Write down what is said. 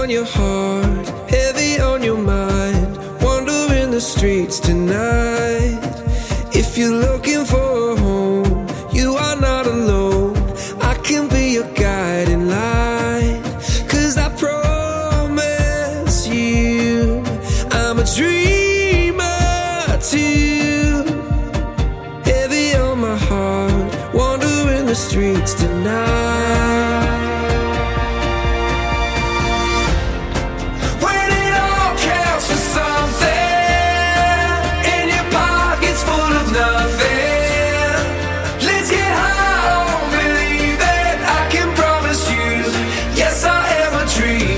on your heart, heavy on your mind, wandering the streets tonight. If you're looking for a home, you are not alone. I can be your guiding light, 'cause I promise you I'm a dreamer too. Heavy on my heart, wandering the streets tonight. Tree